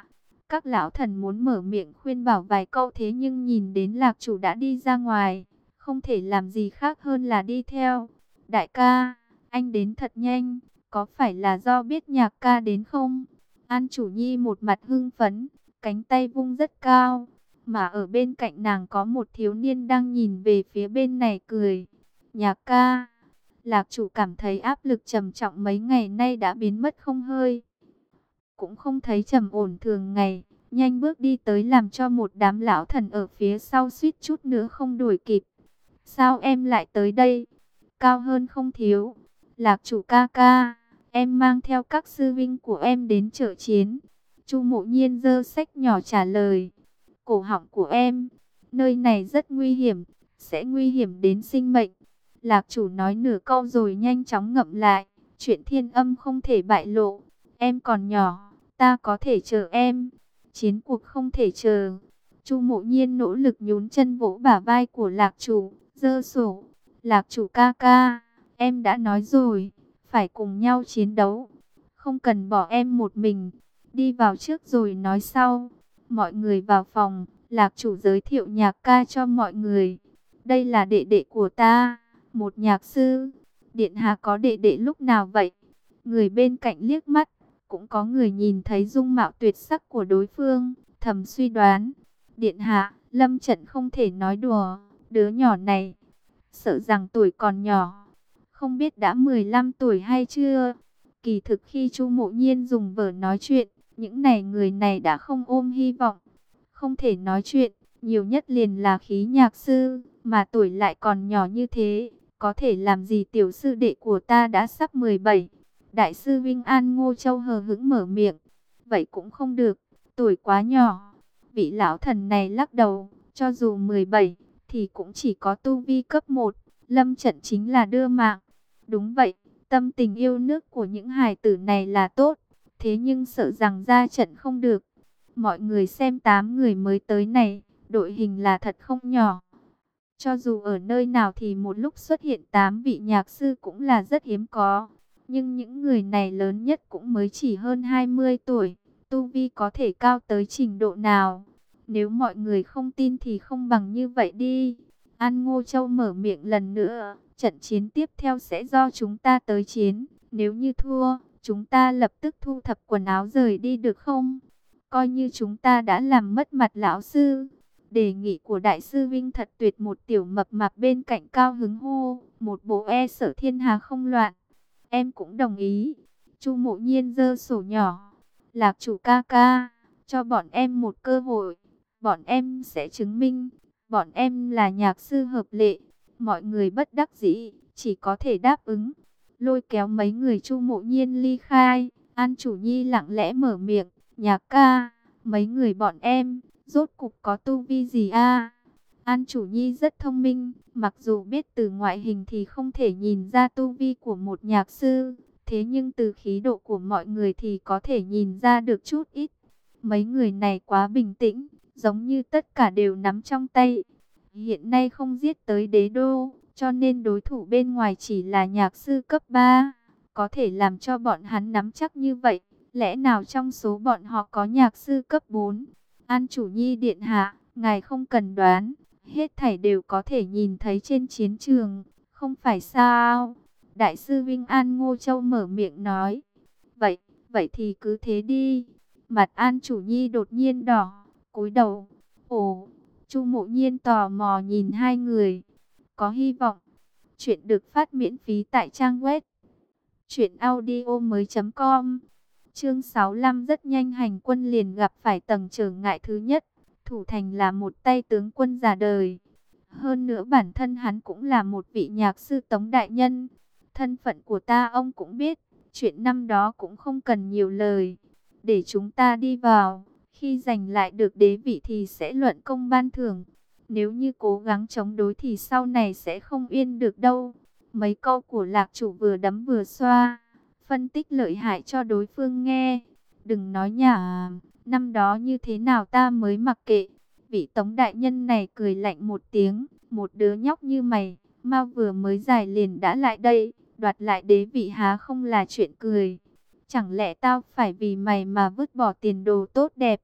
Các lão thần muốn mở miệng khuyên bảo vài câu, thế nhưng nhìn đến Lạc Chủ đã đi ra ngoài, không thể làm gì khác hơn là đi theo. Đại ca, anh đến thật nhanh, có phải là do biết Nhạc ca đến không? An Chủ Nhi một mặt hưng phấn, cánh tay vung rất cao, mà ở bên cạnh nàng có một thiếu niên đang nhìn về phía bên này cười. Nhạc ca. Lạc Chủ cảm thấy áp lực trầm trọng mấy ngày nay đã biến mất không hơi, cũng không thấy trầm ổn thường ngày, nhanh bước đi tới làm cho một đám lão thần ở phía sau suýt chút nữa không đuổi kịp. Sao em lại tới đây? Cao hơn không thiếu. Lạc Chủ ca ca, em mang theo các sư vinh của em đến trợ chiến. Chu Mộ Nhiên giơ sách nhỏ trả lời. Cổ họng của em, nơi này rất nguy hiểm, sẽ nguy hiểm đến sinh mệnh. Lạc Chủ nói nửa câu rồi nhanh chóng ngậm lại. Chuyện Thiên Âm không thể bại lộ. Em còn nhỏ, ta có thể chờ em. Chiến cuộc không thể chờ. Chu Mộ Nhiên nỗ lực nhún chân vỗ bả vai của Lạc Chủ, giơ sổ. Lạc Chủ ca ca, em đã nói rồi, phải cùng nhau chiến đấu. Không cần bỏ em một mình. Đi vào trước rồi nói sau. Mọi người vào phòng, Lạc Chủ giới thiệu Nhạc ca cho mọi người. Đây là đệ đệ của ta, một nhạc sư. Điện hạ có đệ đệ lúc nào vậy? Người bên cạnh liếc mắt, cũng có người nhìn thấy dung mạo tuyệt sắc của đối phương, thầm suy đoán. Điện hạ, lâm trận không thể nói đùa, đứa nhỏ này, sợ rằng tuổi còn nhỏ, không biết đã mười lăm tuổi hay chưa. Kỳ thực khi Chu Mộ Nhiên dùng vở nói chuyện, những này người này đã không ôm hy vọng. Không thể nói chuyện, nhiều nhất liền là khí nhạc sư, mà tuổi lại còn nhỏ như thế, có thể làm gì? Tiểu sư đệ của ta đã sắp mười bảy. Đại sư Vinh An Ngô Châu hờ hững mở miệng. Vậy cũng không được, tuổi quá nhỏ. Vị lão thần này lắc đầu, cho dù mười bảy, thì cũng chỉ có tu vi cấp một, lâm trận chính là đưa mạng. Đúng vậy, tâm tình yêu nước của những hài tử này là tốt, thế nhưng sợ rằng ra trận không được. Mọi người xem tám người mới tới này, đội hình là thật không nhỏ. Cho dù ở nơi nào thì một lúc xuất hiện tám vị nhạc sư cũng là rất hiếm có. Nhưng những người này lớn nhất cũng mới chỉ hơn hai mươi tuổi. Tu vi có thể cao tới trình độ nào? Nếu mọi người không tin thì không bằng như vậy đi. An Ngô Châu mở miệng lần nữa. Trận chiến tiếp theo sẽ do chúng ta tới chiến. Nếu như thua, chúng ta lập tức thu thập quần áo rời đi được không? Coi như chúng ta đã làm mất mặt lão sư. Đề nghị của đại sư Vinh thật tuyệt. Một tiểu mập mạp bên cạnh cao hứng hô. Một bộ e sợ thiên hà không loạn. Em cũng đồng ý. Chu Mộ Nhiên giơ sổ nhỏ. Lạc Chủ ca ca, cho bọn em một cơ hội. Bọn em sẽ chứng minh, bọn em là nhạc sư hợp lệ. Mọi người bất đắc dĩ, chỉ có thể đáp ứng. Lôi kéo mấy người Chu Mộ Nhiên ly khai. An Chủ Nhi lặng lẽ mở miệng. Nhạc ca, mấy người bọn em, rốt cục có tu vi gì a? An Chủ Nhi rất thông minh, mặc dù biết từ ngoại hình thì không thể nhìn ra tu vi của một nhạc sư, thế nhưng từ khí độ của mọi người thì có thể nhìn ra được chút ít. Mấy người này quá bình tĩnh, giống như tất cả đều nắm trong tay. Hiện nay không giết tới đế đô, cho nên đối thủ bên ngoài chỉ là nhạc sư cấp ba. Có thể làm cho bọn hắn nắm chắc như vậy, lẽ nào trong số bọn họ có nhạc sư cấp bốn? An Chủ Nhi điện hạ, ngài không cần đoán. Hết thảy đều có thể nhìn thấy trên chiến trường, không phải sao? Đại sư Vinh An Ngô Châu mở miệng nói. Vậy, vậy thì cứ thế đi. Mặt An Chủ Nhi đột nhiên đỏ, cúi đầu. Ồ, Chu Mộ Nhiên tò mò nhìn hai người. Có hy vọng. Chuyện được phát miễn phí tại trang web truyện audio mới chấm com. Chương sáu mươi lăm rất nhanh hành quân liền gặp phải tầng trở ngại thứ nhất. Thủ thành là một tay tướng quân già đời. Hơn nữa bản thân hắn cũng là một vị nhạc sư Tống đại nhân. Thân phận của ta ông cũng biết. Chuyện năm đó cũng không cần nhiều lời. Để chúng ta đi vào. Khi giành lại được đế vị thì sẽ luận công ban thưởng. Nếu như cố gắng chống đối thì sau này sẽ không yên được đâu. Mấy câu của Lạc Chủ vừa đấm vừa xoa, phân tích lợi hại cho đối phương nghe. Đừng nói nhả, năm đó như thế nào ta mới mặc kệ. Vị Tống đại nhân này cười lạnh một tiếng. Một đứa nhóc như mày, mau vừa mới giải liền đã lại đây, đoạt lại đế vị há không là chuyện cười. Chẳng lẽ tao phải vì mày mà vứt bỏ tiền đồ tốt đẹp?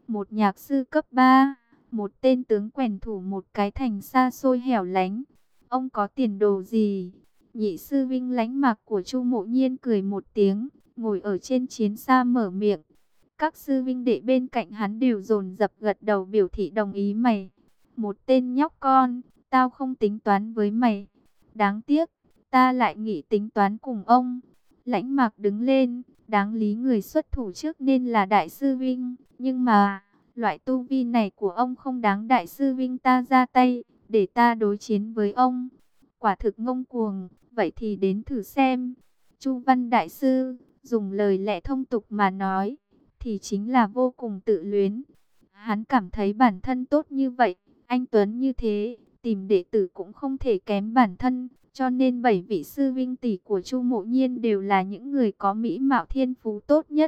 một nhạc sư cấp ba, một tên tướng quèn thủ một cái thành xa xôi hẻo lánh. Ông có tiền đồ gì? Nhị sư vinh Lãnh Mạc của Chu Mộ Nhiên cười một tiếng, ngồi ở trên chiến xa mở miệng. Các sư vinh đệ bên cạnh hắn đều dồn dập gật đầu biểu thị đồng ý. Mày, một tên nhóc con, tao không tính toán với mày. Đáng tiếc, ta lại nghĩ tính toán cùng ông. Lãnh Mạc đứng lên, đáng lý người xuất thủ trước nên là đại sư vinh, nhưng mà loại tu vi này của ông không đáng đại sư vinh ta ra tay, để ta đối chiến với ông. Quả thực ngông cuồng, vậy thì đến thử xem. Chu Văn đại sư, dùng lời lẽ thông tục mà nói, thì chính là vô cùng tự luyến. Hắn cảm thấy bản thân tốt như vậy, anh tuấn như thế, tìm đệ tử cũng không thể kém bản thân. Cho nên bảy vị sư vinh tỷ của Chu Mộ Nhiên đều là những người có mỹ mạo thiên phú tốt nhất.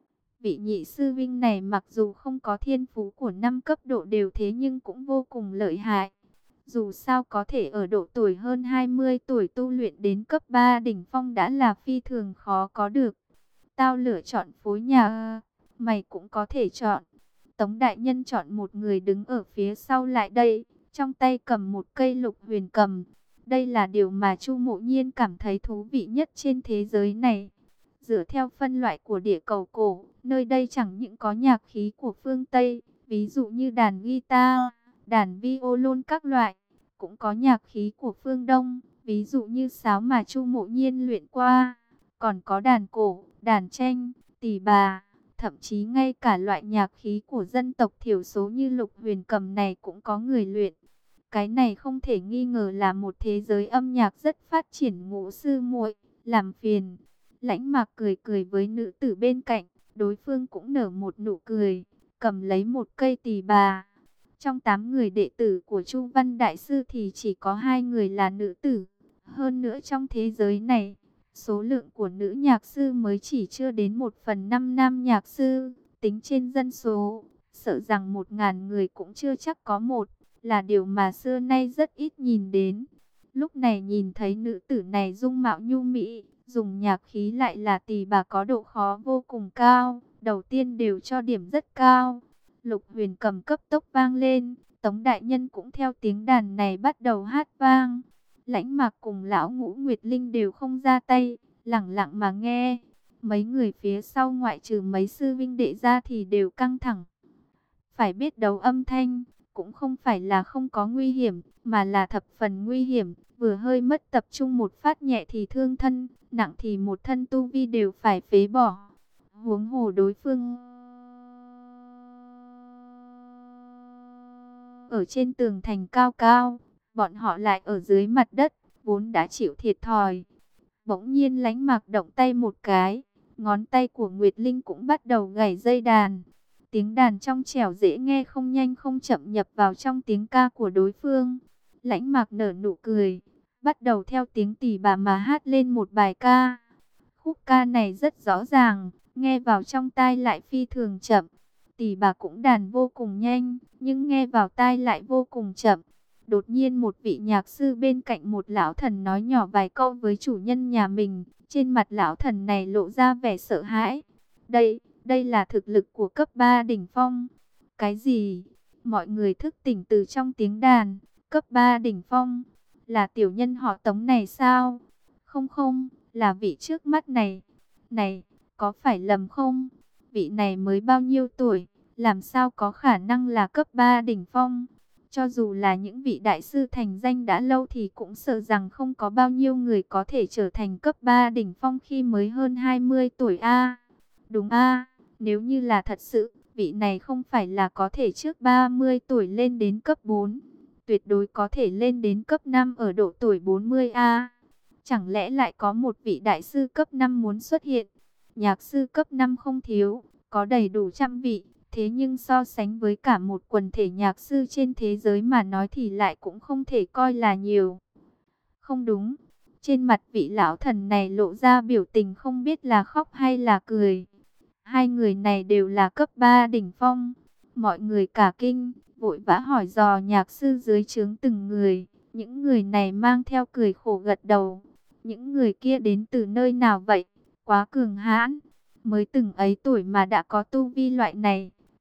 Vị nhị sư vinh này mặc dù không có thiên phú của năm cấp độ đều thế nhưng cũng vô cùng lợi hại. Dù sao có thể ở độ tuổi hơn hai mươi tuổi tu luyện đến cấp ba đỉnh phong đã là phi thường khó có được. Tao lựa chọn phối nhà, mày cũng có thể chọn. Tống đại nhân chọn một người đứng ở phía sau lại đây, trong tay cầm một cây lục huyền cầm. Đây là điều mà Chu Mộ Nhiên cảm thấy thú vị nhất trên thế giới này. Dựa theo phân loại của địa cầu cổ, nơi đây chẳng những có nhạc khí của phương Tây, ví dụ như đàn guitar, đàn violon các loại, cũng có nhạc khí của phương Đông, ví dụ như sáo mà Chu Mộ Nhiên luyện qua, còn có đàn cổ, đàn tranh, tỳ bà, thậm chí ngay cả loại nhạc khí của dân tộc thiểu số như lục huyền cầm này cũng có người luyện. Cái này không thể nghi ngờ là một thế giới âm nhạc rất phát triển. Ngũ sư muội, làm phiền. Lãnh Mạc cười cười với nữ tử bên cạnh, đối phương cũng nở một nụ cười, cầm lấy một cây tỳ bà. Trong tám người đệ tử của Chu Văn đại sư thì chỉ có hai người là nữ tử. Hơn nữa trong thế giới này, số lượng của nữ nhạc sư mới chỉ chưa đến một phần năm nam nhạc sư. Tính trên dân số, sợ rằng một ngàn người cũng chưa chắc có một, là điều mà xưa nay rất ít nhìn đến. Lúc này nhìn thấy nữ tử này dung mạo nhu mỹ, dùng nhạc khí lại là tỳ bà có độ khó vô cùng cao, đầu tiên đều cho điểm rất cao. Lục huyền cầm cấp tốc vang lên, Tống đại nhân cũng theo tiếng đàn này bắt đầu hát vang. Lãnh Mạc cùng lão Ngũ Nguyệt Linh đều không ra tay, lặng lặng mà nghe. Mấy người phía sau ngoại trừ mấy sư vinh đệ ra thì đều căng thẳng. Phải biết đấu âm thanh cũng không phải là không có nguy hiểm, mà là thập phần nguy hiểm. Vừa hơi mất tập trung một phát nhẹ thì thương thân, nặng thì một thân tu vi đều phải phế bỏ. Huống hồ đối phương ở trên tường thành cao cao, bọn họ lại ở dưới mặt đất, vốn đã chịu thiệt thòi. Bỗng nhiên Lãnh Mạc động tay một cái, ngón tay của Nguyệt Linh cũng bắt đầu gảy dây đàn. Tiếng đàn trong trẻo dễ nghe không nhanh không chậm nhập vào trong tiếng ca của đối phương. Lãnh Mạc nở nụ cười, bắt đầu theo tiếng tỳ bà mà hát lên một bài ca. Khúc ca này rất rõ ràng, nghe vào trong tai lại phi thường chậm. Tỳ bà cũng đàn vô cùng nhanh, nhưng nghe vào tai lại vô cùng chậm. Đột nhiên một vị nhạc sư bên cạnh một lão thần nói nhỏ vài câu với chủ nhân nhà mình. Trên mặt lão thần này lộ ra vẻ sợ hãi. Đây, đây là thực lực của cấp ba đỉnh phong. Cái gì? Mọi người thức tỉnh từ trong tiếng đàn. Cấp ba đỉnh phong, là tiểu nhân họ Tống này sao? Không không, là vị trước mắt này. Này, có phải lầm không? Vị này mới bao nhiêu tuổi? Làm sao có khả năng là cấp ba đỉnh phong? Cho dù là những vị đại sư thành danh đã lâu thì cũng sợ rằng không có bao nhiêu người có thể trở thành cấp ba đỉnh phong khi mới hơn hai mươi tuổi a. Đúng a, nếu như là thật sự, vị này không phải là có thể trước ba mươi tuổi lên đến cấp bốn, tuyệt đối có thể lên đến cấp năm ở độ tuổi bốn mươi a. Chẳng lẽ lại có một vị đại sư cấp năm muốn xuất hiện? Nhạc sư cấp năm không thiếu, có đầy đủ trăm vị. Thế nhưng so sánh với cả một quần thể nhạc sư trên thế giới mà nói thì lại cũng không thể coi là nhiều. Không đúng, trên mặt vị lão thần này lộ ra biểu tình không biết là khóc hay là cười. Hai người này đều là cấp ba đỉnh phong. Mọi người cả kinh, vội vã hỏi dò nhạc sư dưới trướng từng người. Những người này mang theo cười khổ gật đầu. Những người kia đến từ nơi nào vậy? Quá cường hãn, mới từng ấy tuổi mà đã có tu vi loại này.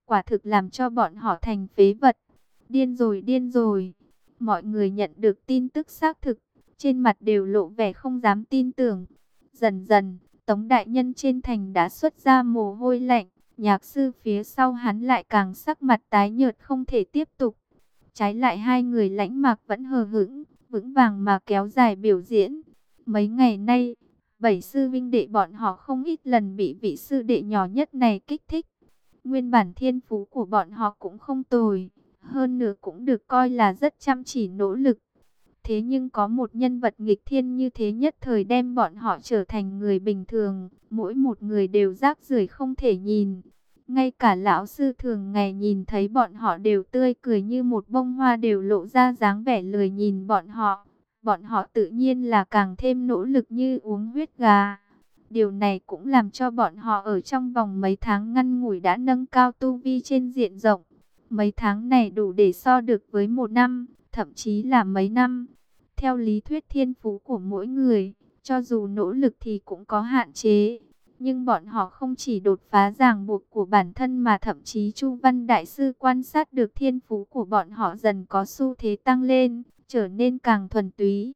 quả thực làm cho bọn họ thành phế vật. Điên rồi, điên rồi. Mọi người nhận được tin tức xác thực, trên mặt đều lộ vẻ không dám tin tưởng. Dần dần, Tống đại nhân trên thành đã xuất ra mồ hôi lạnh, nhạc sư phía sau hắn lại càng sắc mặt tái nhợt không thể tiếp tục. Trái lại hai người Lãnh Mạc vẫn hờ hững, vững vàng mà kéo dài biểu diễn. Mấy ngày nay, bảy sư vinh đệ bọn họ không ít lần bị vị sư đệ nhỏ nhất này kích thích. Nguyên bản thiên phú của bọn họ cũng không tồi, hơn nữa cũng được coi là rất chăm chỉ nỗ lực. Thế nhưng có một nhân vật nghịch thiên như thế nhất thời đem bọn họ trở thành người bình thường, mỗi một người đều rác rưởi không thể nhìn. Ngay cả lão sư thường ngày nhìn thấy bọn họ đều tươi cười như một bông hoa, đều lộ ra dáng vẻ lười nhìn bọn họ. Bọn họ tự nhiên là càng thêm nỗ lực như uống huyết gà. Điều này cũng làm cho bọn họ ở trong vòng mấy tháng ngắn ngủi đã nâng cao tu vi trên diện rộng. Mấy tháng này đủ để so được với một năm, thậm chí là mấy năm. Theo lý thuyết thiên phú của mỗi người, cho dù nỗ lực thì cũng có hạn chế. Nhưng bọn họ không chỉ đột phá ràng buộc của bản thân mà thậm chí Chu Văn Đại Sư quan sát được thiên phú của bọn họ dần có xu thế tăng lên, trở nên càng thuần túy.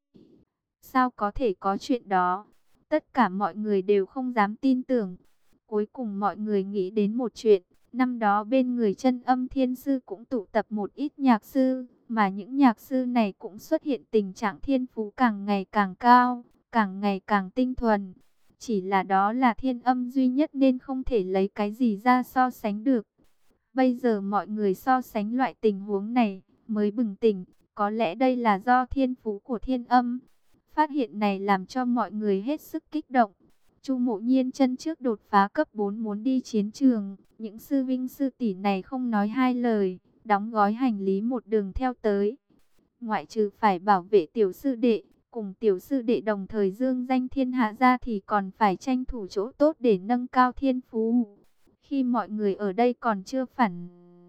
Sao có thể có chuyện đó? Tất cả mọi người đều không dám tin tưởng. Cuối cùng mọi người nghĩ đến một chuyện. Năm đó bên người Chân Âm Thiên Sư cũng tụ tập một ít nhạc sư, mà những nhạc sư này cũng xuất hiện tình trạng thiên phú càng ngày càng cao, càng ngày càng tinh thuần. Chỉ là đó là thiên âm duy nhất nên không thể lấy cái gì ra so sánh được. Bây giờ mọi người so sánh loại tình huống này mới bừng tỉnh, có lẽ đây là do thiên phú của thiên âm. Phát hiện này làm cho mọi người hết sức kích động. Chu Mộ Nhiên chân trước đột phá cấp bốn muốn đi chiến trường, những sư vinh sư tỷ này không nói hai lời, đóng gói hành lý một đường theo tới. Ngoại trừ phải bảo vệ tiểu sư đệ, cùng tiểu sư đệ đồng thời dương danh thiên hạ ra thì còn phải tranh thủ chỗ tốt để nâng cao thiên phú. Khi mọi người ở đây còn chưa phản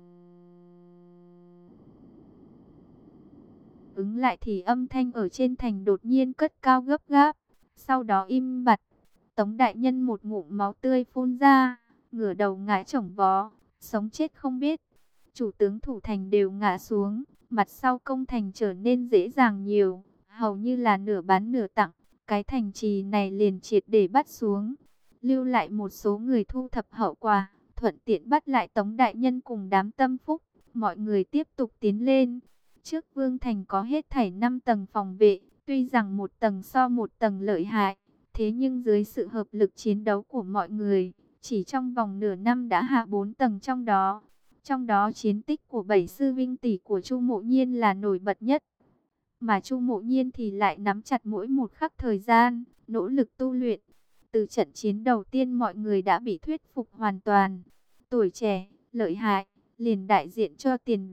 ứng lại thì âm thanh ở trên thành đột nhiên cất cao gấp gáp, sau đó im bặt. Tống đại nhân một ngụm máu tươi phun ra, ngửa đầu ngã chổng vó, sống chết không biết. Chủ tướng thủ thành đều ngã xuống, mặt sau công thành trở nên dễ dàng nhiều, hầu như là nửa bán nửa tặng. Cái thành trì này liền triệt để bắt xuống, lưu lại một số người thu thập hậu quả, thuận tiện bắt lại Tống đại nhân cùng đám tâm phúc. Mọi người tiếp tục tiến lên. Trước vương thành có hết thảy năm tầng phòng vệ, tuy rằng một tầng so một tầng lợi hại, thế nhưng dưới sự hợp lực chiến đấu của mọi người, chỉ trong vòng nửa năm đã hạ bốn tầng trong đó. Trong đó chiến tích của bảy sư vinh tỷ của Chu Mộ Nhiên là nổi bật nhất. Mà Chu Mộ Nhiên thì lại nắm chặt mỗi một khắc thời gian, nỗ lực tu luyện. Từ trận chiến đầu tiên mọi người đã bị thuyết phục hoàn toàn. Tuổi trẻ, lợi hại, liền đại diện cho tiền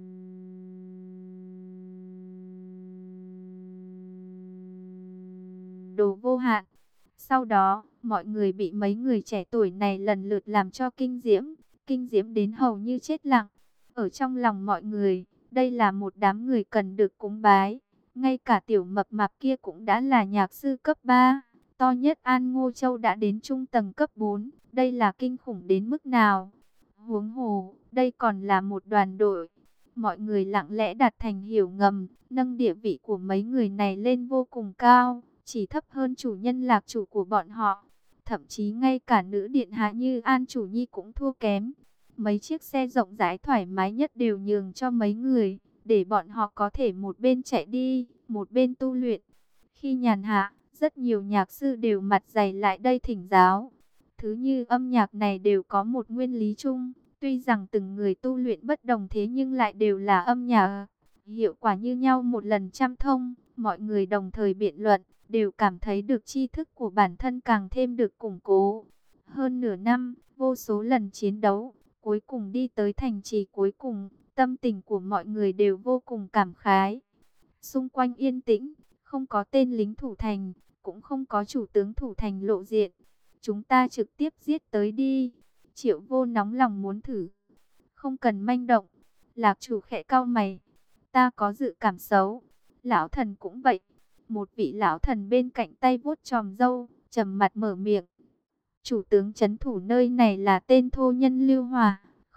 đồ vô hạn. Sau đó, mọi người bị mấy người trẻ tuổi này lần lượt làm cho kinh diễm, kinh diễm đến hầu như chết lặng. Ở trong lòng mọi người, đây là một đám người cần được cúng bái. Ngay cả tiểu mập mạp kia cũng đã là nhạc sư cấp ba, to nhất An Ngô Châu đã đến trung tầng cấp bốn. Đây là kinh khủng đến mức nào? Huống hồ, đây còn là một đoàn đội. Mọi người lặng lẽ đạt thành hiểu ngầm, nâng địa vị của mấy người này lên vô cùng cao, chỉ thấp hơn chủ nhân Lạc chủ của bọn họ. Thậm chí ngay cả nữ điện hạ như An Chủ Nhi cũng thua kém. Mấy chiếc xe rộng rãi thoải mái nhất đều nhường cho mấy người, để bọn họ có thể một bên chạy đi, một bên tu luyện. Khi nhàn hạ, rất nhiều nhạc sư đều mặt dày lại đây thỉnh giáo. Thứ như âm nhạc này đều có một nguyên lý chung, tuy rằng từng người tu luyện bất đồng thế nhưng lại đều là âm nhạc, hiệu quả như nhau một lần trăm thông. Mọi người đồng thời biện luận, đều cảm thấy được tri thức của bản thân càng thêm được củng cố. Hơn nửa năm, vô số lần chiến đấu, cuối cùng đi tới thành trì cuối cùng, tâm tình của mọi người đều vô cùng cảm khái. Xung quanh yên tĩnh, không có tên lính thủ thành, cũng không có chủ tướng thủ thành lộ diện. Chúng ta trực tiếp giết tới đi. Triệu Vô nóng lòng muốn thử. Không cần manh động. Lạc chủ khẽ cau mày. Ta có dự cảm xấu. Lão thần cũng vậy. Một vị lão thần bên cạnh tay vuốt chòm râu, trầm mặt mở miệng. Chủ tướng trấn thủ nơi này là tên thô nhân Lưu Hòa,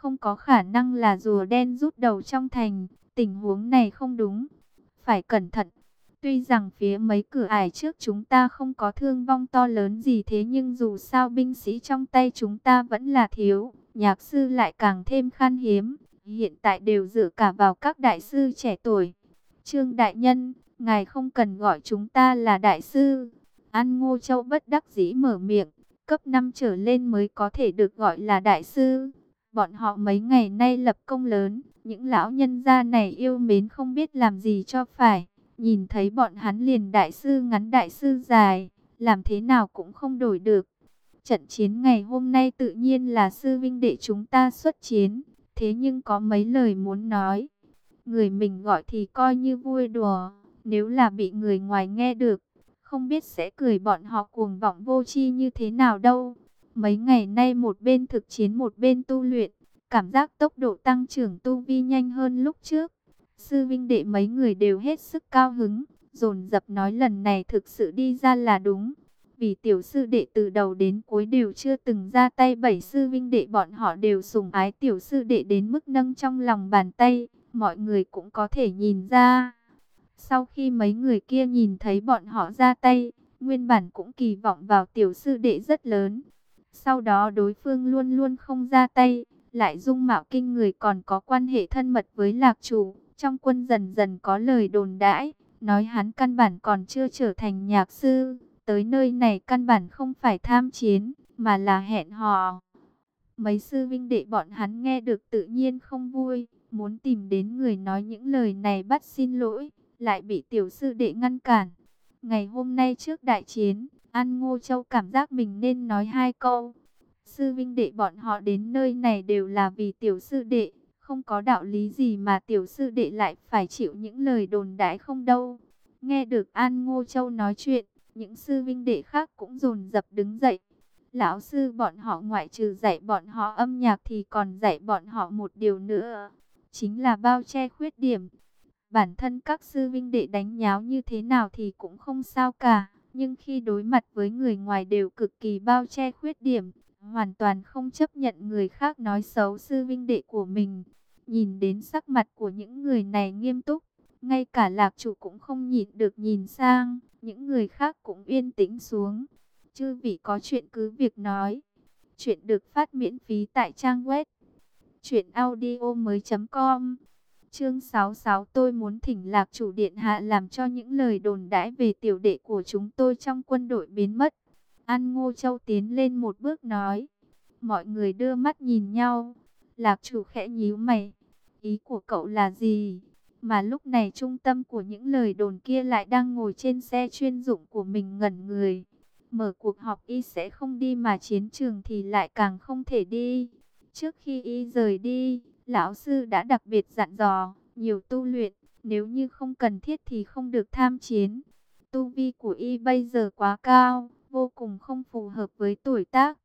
không có khả năng là rùa đen rút đầu trong thành. Tình huống này không đúng, phải cẩn thận. Tuy rằng phía mấy cửa ải trước chúng ta không có thương vong to lớn gì, thế nhưng dù sao binh sĩ trong tay chúng ta vẫn là thiếu, nhạc sư lại càng thêm khan hiếm. Hiện tại đều dựa cả vào các đại sư trẻ tuổi. Trương đại nhân, ngài không cần gọi chúng ta là đại sư. An Ngô Châu bất đắc dĩ mở miệng, cấp năm trở lên mới có thể được gọi là đại sư. Bọn họ mấy ngày nay lập công lớn, những lão nhân gia này yêu mến không biết làm gì cho phải. Nhìn thấy bọn hắn liền đại sư ngắn đại sư dài, làm thế nào cũng không đổi được. Trận chiến ngày hôm nay tự nhiên là sư vinh đệ chúng ta xuất chiến, thế nhưng có mấy lời muốn nói. Người mình gọi thì coi như vui đùa, nếu là bị người ngoài nghe được, không biết sẽ cười bọn họ cuồng vọng vô tri như thế nào đâu. Mấy ngày nay một bên thực chiến một bên tu luyện, cảm giác tốc độ tăng trưởng tu vi nhanh hơn lúc trước. Sư vinh đệ mấy người đều hết sức cao hứng, dồn dập nói lần này thực sự đi ra là đúng. Vì tiểu sư đệ từ đầu đến cuối đều chưa từng ra tay, bảy sư vinh đệ bọn họ đều sủng ái tiểu sư đệ đến mức nâng trong lòng bàn tay, mọi người cũng có thể nhìn ra. Sau khi mấy người kia nhìn thấy bọn họ ra tay, nguyên bản cũng kỳ vọng vào tiểu sư đệ rất lớn. Sau đó đối phương luôn luôn không ra tay, lại dung mạo kinh người còn có quan hệ thân mật với lạc chủ. Trong quân dần dần có lời đồn đãi, nói hắn căn bản còn chưa trở thành nhạc sư. Tới nơi này căn bản không phải tham chiến, mà là hẹn hò. Mấy sư vinh đệ bọn hắn nghe được tự nhiên không vui, muốn tìm đến người nói những lời này bắt xin lỗi, lại bị tiểu sư đệ ngăn cản. Ngày hôm nay trước đại chiến, An Ngô Châu cảm giác mình nên nói hai câu. Sư vinh đệ bọn họ đến nơi này đều là vì tiểu sư đệ, không có đạo lý gì mà tiểu sư đệ lại phải chịu những lời đồn đãi không đâu. Nghe được An Ngô Châu nói chuyện, những sư vinh đệ khác cũng dồn dập đứng dậy. Lão sư bọn họ ngoại trừ dạy bọn họ âm nhạc thì còn dạy bọn họ một điều nữa, chính là bao che khuyết điểm. Bản thân các sư vinh đệ đánh nháo như thế nào thì cũng không sao cả, nhưng khi đối mặt với người ngoài đều cực kỳ bao che khuyết điểm, hoàn toàn không chấp nhận người khác nói xấu sư vinh đệ của mình. Nhìn đến sắc mặt của những người này nghiêm túc, ngay cả lạc chủ cũng không nhịn được nhìn sang, những người khác cũng yên tĩnh xuống. Chư vị có chuyện cứ việc nói. Chuyện được phát miễn phí tại trang web truyện audio mới chấm com. Chương sáu mươi sáu, tôi muốn thỉnh lạc chủ điện hạ làm cho những lời đồn đãi về tiểu đệ của chúng tôi trong quân đội biến mất. An Ngô Châu tiến lên một bước nói. Mọi người đưa mắt nhìn nhau. Lạc chủ khẽ nhíu mày. Ý của cậu là gì? Mà lúc này trung tâm của những lời đồn kia lại đang ngồi trên xe chuyên dụng của mình ngẩn người. Mở cuộc họp y sẽ không đi mà chiến trường thì lại càng không thể đi. Trước khi y rời đi, lão sư đã đặc biệt dặn dò, nhiều tu luyện, nếu như không cần thiết thì không được tham chiến. Tu vi của y bây giờ quá cao, vô cùng không phù hợp với tuổi tác.